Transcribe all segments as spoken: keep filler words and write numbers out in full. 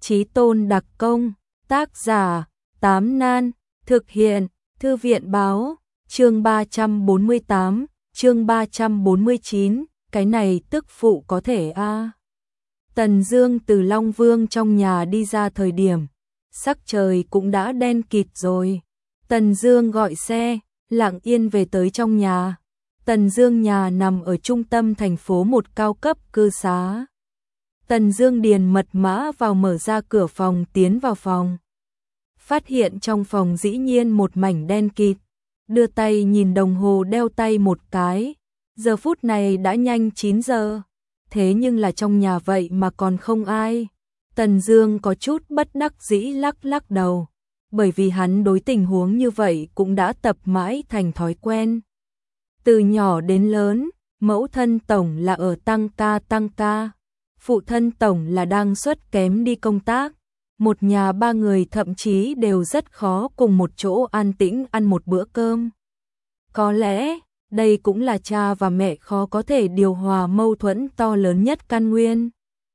Chí tôn đặc công, tác giả, Tám Nan, thực hiện, Thư viện báo, chương ba trăm bốn mươi tám, chương ba trăm bốn mươi chín, cái này tức phụ có thể a. À. Tần Dương từ Long Vương trong nhà đi ra thời điểm, sắc trời cũng đã đen kịt rồi. Tần Dương gọi xe, lặng yên về tới trong nhà. Tần Dương nhà nằm ở trung tâm thành phố một cao cấp cư xá. Tần Dương điền mật mã vào, mở ra cửa phòng, tiến vào phòng. Phát hiện trong phòng dĩ nhiên một mảnh đen kịt. Đưa tay nhìn đồng hồ đeo tay một cái. Giờ phút này đã nhanh chín giờ. Thế nhưng là trong nhà vậy mà còn không ai. Tần Dương có chút bất đắc dĩ lắc lắc đầu. Bởi vì hắn đối tình huống như vậy cũng đã tập mãi thành thói quen. Từ nhỏ đến lớn, mẫu thân tổng là ở tăng ca tăng ca. Phụ thân tổng là đang xuất kém đi công tác. Một nhà ba người thậm chí đều rất khó cùng một chỗ an tĩnh ăn một bữa cơm. Có lẽ, đây cũng là cha và mẹ khó có thể điều hòa mâu thuẫn to lớn nhất căn nguyên.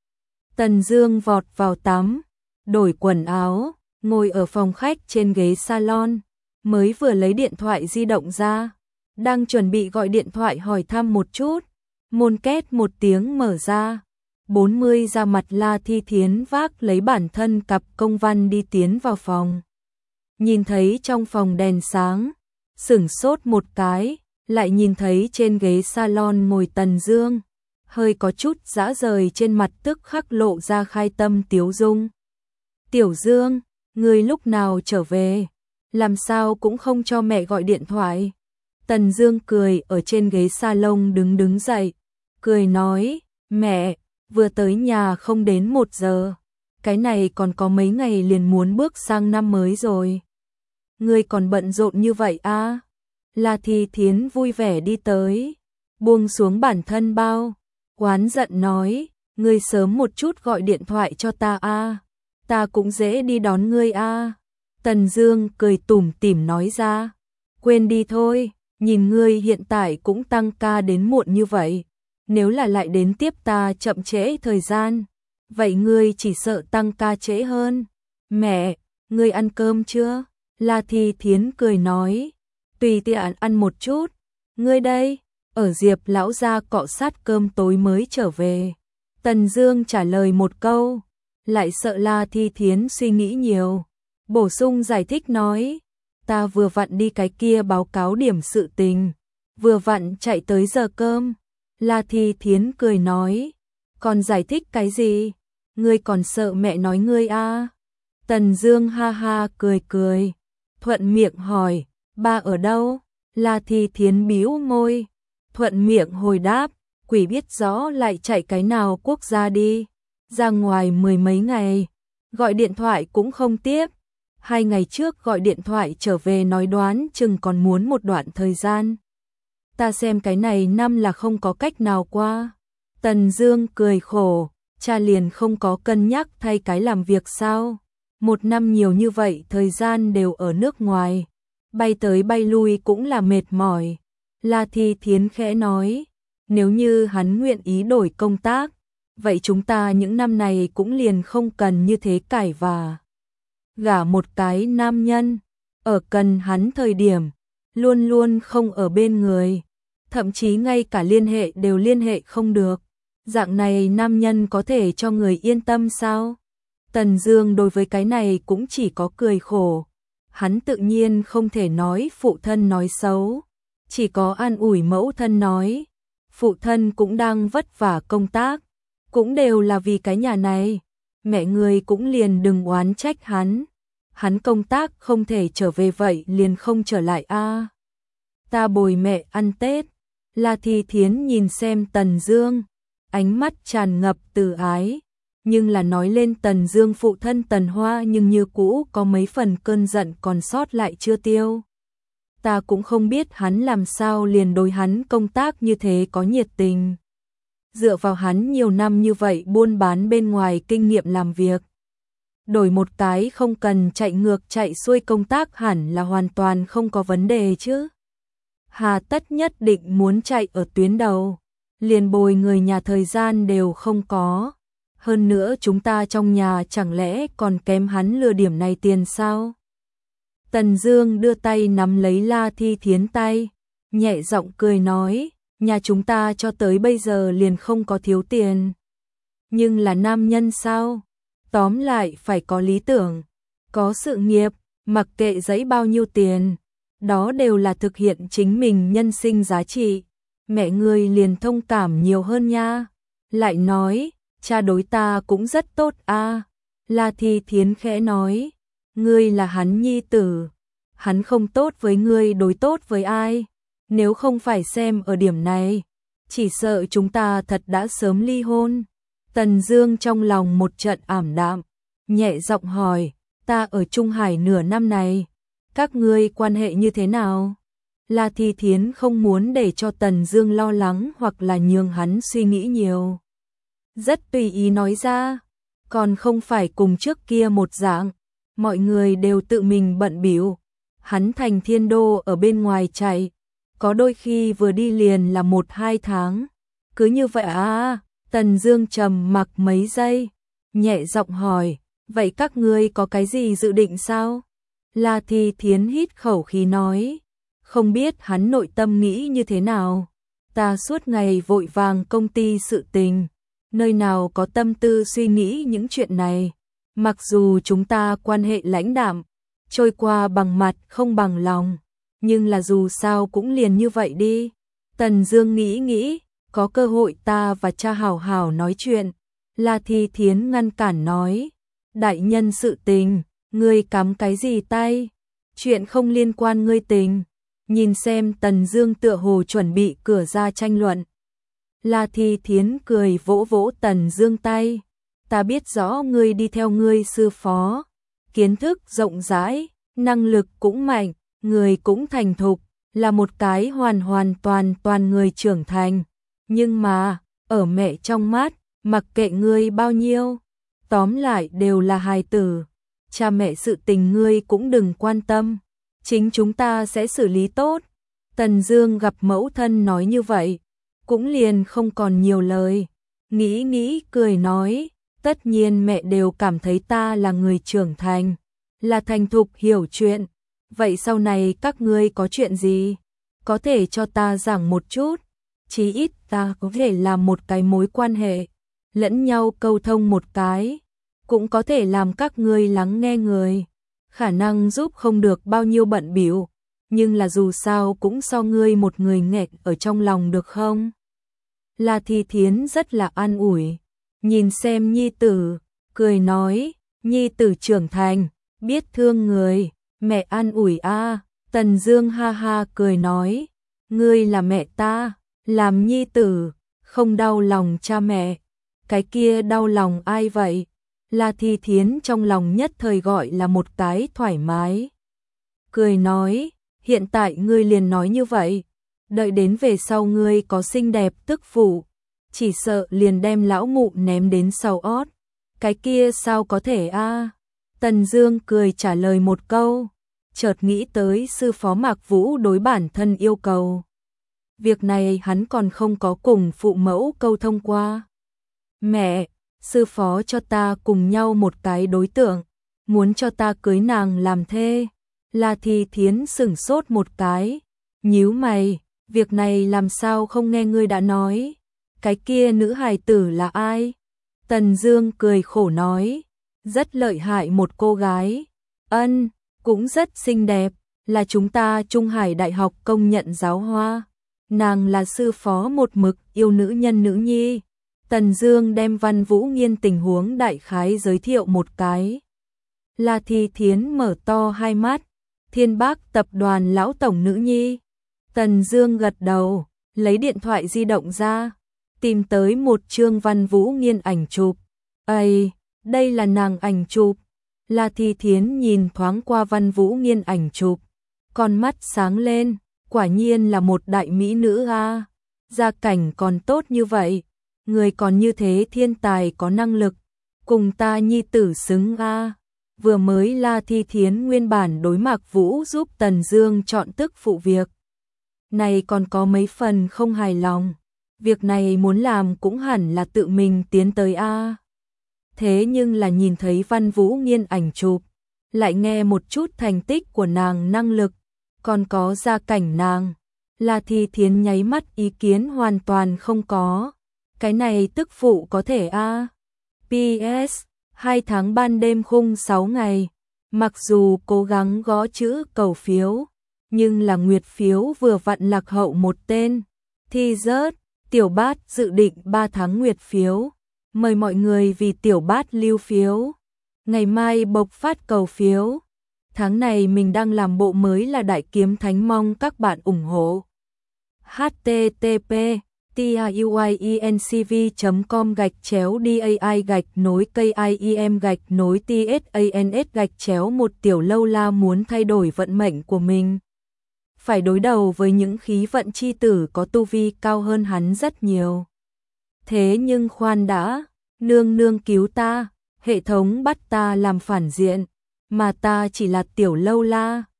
Tần Dương vọt vào tắm, đổi quần áo, ngồi ở phòng khách trên ghế salon, mới vừa lấy điện thoại di động ra, đang chuẩn bị gọi điện thoại hỏi thăm một chút, môn két một tiếng mở ra. bốn mươi ra mặt La Thi Thiến vác lấy bản thân cặp công văn đi tiến vào phòng. Nhìn thấy trong phòng đèn sáng, sửng sốt một cái, lại nhìn thấy trên ghế salon ngồi Tần Dương, hơi có chút dã rời trên mặt tức khắc lộ ra khai tâm tiếu dung. "Tiểu Dương, ngươi lúc nào trở về? Làm sao cũng không cho mẹ gọi điện thoại?" Tần Dương cười ở trên ghế salon đứng đứng dậy, cười nói, "Mẹ, vừa tới nhà không đến một giờ, cái này còn có mấy ngày liền muốn bước sang năm mới rồi. Ngươi còn bận rộn như vậy à?" La Thi Thiến vui vẻ đi tới, buông xuống bản thân bao, oán giận nói, "Ngươi sớm một chút gọi điện thoại cho ta a, ta cũng dễ đi đón ngươi a." Tần Dương cười tủm tỉm nói ra, "Quên đi thôi, nhìn ngươi hiện tại cũng tăng ca đến muộn như vậy. Nếu là lại đến tiếp ta chậm trễ thời gian, vậy ngươi chỉ sợ tăng ca trễ hơn. Mẹ, ngươi ăn cơm chưa?" La Thi Thiến cười nói, "Tùy tiện ăn một chút, ngươi đây?" Ở Diệp lão gia cọ sát cơm tối mới trở về. Tần Dương trả lời một câu, lại sợ La Thi Thiến suy nghĩ nhiều, bổ sung giải thích nói, "Ta vừa vặn đi cái kia báo cáo điểm sự tình, vừa vặn chạy tới giờ cơm." La Thi Thiến cười nói, "Còn giải thích cái gì? Ngươi còn sợ mẹ nói ngươi à?" Tần Dương ha ha cười cười, thuận miệng hỏi, "Ba ở đâu?" La Thi Thiến bĩu môi, thuận miệng hồi đáp, "Quỷ biết rõ lại chạy cái nào quốc gia đi, ra ngoài mười mấy ngày, gọi điện thoại cũng không tiếp. Hai ngày trước gọi điện thoại trở về nói đoán chừng còn muốn một đoạn thời gian. Ta xem cái này năm là không có cách nào qua." Tần Dương cười khổ, "Cha liền không có cân nhắc thay cái làm việc sao? Một năm nhiều như vậy thời gian đều ở nước ngoài, bay tới bay lui cũng là mệt mỏi." La Thi Thiến khẽ nói, "Nếu như hắn nguyện ý đổi công tác, vậy chúng ta những năm này cũng liền không cần như thế cải và gả một cái nam nhân, ở cần hắn thời điểm, luôn luôn không ở bên người, thậm chí ngay cả liên hệ đều liên hệ không được. Dạng này nam nhân có thể cho người yên tâm sao?" Tần Dương đối với cái này cũng chỉ có cười khổ. Hắn tự nhiên không thể nói phụ thân nói xấu, chỉ có an ủi mẫu thân nói, phụ thân cũng đang vất vả công tác, cũng đều là vì cái nhà này, mẹ người cũng liền đừng oán trách hắn. Hắn công tác không thể trở về vậy liền không trở lại a. Ta bồi mẹ ăn Tết. La Thi Thiến nhìn xem Tần Dương, ánh mắt tràn ngập từ ái, nhưng là nói lên Tần Dương phụ thân Tần Hoa nhưng như cũ có mấy phần cơn giận còn sót lại chưa tiêu. Ta cũng không biết hắn làm sao liền đối hắn công tác như thế có nhiệt tình. Dựa vào hắn nhiều năm như vậy buôn bán bên ngoài kinh nghiệm làm việc, đổi một cái không cần chạy ngược chạy xuôi công tác hẳn là hoàn toàn không có vấn đề chứ. Hà tất nhất định muốn chạy ở tuyến đầu, liền bồi người nhà thời gian đều không có. hơn nữa chúng ta trong nhà chẳng lẽ còn kém hắn lừa điểm này tiền sao? Tần Dương đưa tay nắm lấy La Thi Thiến tay, nhẹ giọng cười nói, nhà chúng ta cho tới bây giờ liền không có thiếu tiền. Nhưng là nam nhân sao? Tóm lại phải có lý tưởng, có sự nghiệp, mặc kệ giấy bao nhiêu tiền, đó đều là thực hiện chính mình nhân sinh giá trị. Mẹ ngươi liền thông cảm nhiều hơn nha. Lại nói, cha đối ta cũng rất tốt a. À. La Thi Thiến khẽ nói, ngươi là hắn nhi tử, hắn không tốt với ngươi đối tốt với ai? Nếu không phải xem ở điểm này, chỉ sợ chúng ta thật đã sớm ly hôn. Tần Dương trong lòng một trận ảm đạm, nhẹ giọng hỏi, ta ở Trung Hải nửa năm này, các ngươi quan hệ như thế nào? La Thi Thiến không muốn để cho Tần Dương lo lắng hoặc là nhường hắn suy nghĩ nhiều. Rất tùy ý nói ra, còn không phải cùng trước kia một dạng, mọi người đều tự mình bận bịu. Hắn thành thiên đô ở bên ngoài chạy, có đôi khi vừa đi liền là một hai tháng. Cứ như vậy à? Tần Dương trầm mặc mấy giây, nhẹ giọng hỏi, vậy các ngươi có cái gì dự định sao? La Thi Thiến hít khẩu khí nói, không biết hắn nội tâm nghĩ như thế nào. Ta suốt ngày vội vàng công ty sự tình, nơi nào có tâm tư suy nghĩ những chuyện này. Mặc dù chúng ta quan hệ lãnh đạm, trôi qua bằng mặt không bằng lòng, nhưng là dù sao cũng liền như vậy đi. Tần Dương nghĩ nghĩ, có cơ hội ta và cha hảo hảo nói chuyện. La Thi Thiến ngăn cản nói, đại nhân sự tình, ngươi cắm cái gì tay? Chuyện không liên quan ngươi tình. Nhìn xem Tần Dương tựa hồ chuẩn bị cửa ra tranh luận. La Thi Thiến cười vỗ vỗ Tần Dương tay, ta biết rõ ngươi đi theo ngươi sư phó, kiến thức rộng rãi, năng lực cũng mạnh, người cũng thành thục, là một cái hoàn hoàn toàn toàn người trưởng thành. Nhưng mà, ở mẹ trong mắt, mặc kệ ngươi bao nhiêu, tóm lại đều là hài tử. Cha mẹ sự tình ngươi cũng đừng quan tâm, chính chúng ta sẽ xử lý tốt. Tần Dương gặp mẫu thân nói như vậy, cũng liền không còn nhiều lời, nghĩ nghĩ cười nói, tất nhiên mẹ đều cảm thấy ta là người trưởng thành, là thành thục hiểu chuyện, vậy sau này các ngươi có chuyện gì, có thể cho ta giảng một chút, chí ít ta có thể làm một cái mối quan hệ, lẫn nhau câu thông một cái, cũng có thể làm các ngươi lắng nghe người, khả năng giúp không được bao nhiêu bận bịu, nhưng là dù sao cũng so ngươi một người nghẹt ở trong lòng được không? La Thi Thiến rất là an ủi, nhìn xem nhi tử, cười nói, nhi tử trưởng thành, biết thương người, mẹ an ủi a. Tần Dương ha ha cười nói, ngươi là mẹ ta, làm nhi tử, không đau lòng cha mẹ, cái kia đau lòng ai vậy? La Thi Thiến trong lòng nhất thời gọi là một cái thoải mái. Cười nói, hiện tại ngươi liền nói như vậy, đợi đến về sau ngươi có xinh đẹp tức phụ, chỉ sợ liền đem lão mụ ném đến sau ót. Cái kia sao có thể a? Tần Dương cười trả lời một câu, chợt nghĩ tới sư phó Mạc Vũ đối bản thân yêu cầu. Việc này hắn còn không có cùng phụ mẫu câu thông qua. Mẹ, sư phó cho ta cùng nhau một cái đối tượng, muốn cho ta cưới nàng làm thê. La Thi Thiến sững sốt một cái, nhíu mày, việc này làm sao không nghe ngươi đã nói, cái kia nữ hài tử là ai? Tần Dương cười khổ nói, rất lợi hại một cô gái, ân, cũng rất xinh đẹp, là chúng ta Trung Hải Đại học công nhận giáo hoa, nàng là sư phó một mực yêu nữ nhân nữ nhi. Tần Dương đem Văn Vũ Nghiên tình huống đại khái giới thiệu một cái. La Thi Thiến mở to hai mắt, Thiên Bác tập đoàn lão tổng nữ nhi. Tần Dương gật đầu, lấy điện thoại di động ra, tìm tới một chương Văn Vũ Nghiên ảnh chụp. Ây, đây là nàng ảnh chụp. La Thi Thiến nhìn thoáng qua Văn Vũ Nghiên ảnh chụp, con mắt sáng lên, quả nhiên là một đại mỹ nữ a, gia cảnh còn tốt như vậy, người còn như thế thiên tài có năng lực, cùng ta nhi tử xứng a. Vừa mới La Thi Thiến nguyên bản đối Mạc Vũ giúp Tần Dương chọn tức phụ việc này còn có mấy phần không hài lòng, việc này muốn làm cũng hẳn là tự mình tiến tới a. Thế nhưng là nhìn thấy Văn Vũ Nghiên ảnh chụp, lại nghe một chút thành tích của nàng năng lực, còn có gia cảnh nàng. La Thi Thiến nháy mắt ý kiến hoàn toàn không có. Cái này tức phụ có thể a à. pê ét hai tháng ban đêm khung sáu ngày. Mặc dù cố gắng gõ chữ cầu phiếu, nhưng là nguyệt phiếu vừa vặn lạc hậu một tên. Thi rớt, Tiểu Bát dự định ba tháng nguyệt phiếu. Mời mọi người vì Tiểu Bát lưu phiếu. Ngày mai bộc phát cầu phiếu. Tháng này mình đang làm bộ mới là Đại Kiếm Thánh, mong các bạn ủng hộ. h t t p tuyencv chấm com gạch chéo dai gạch nối kim gạch nối tsans gạch chéo một Tiểu Lâu La muốn thay đổi vận mệnh của mình. Phải đối đầu với những khí vận chi tử có tu vi cao hơn hắn rất nhiều. Thế nhưng khoan đã, nương nương cứu ta, hệ thống bắt ta làm phản diện, mà ta chỉ là Tiểu Lâu La.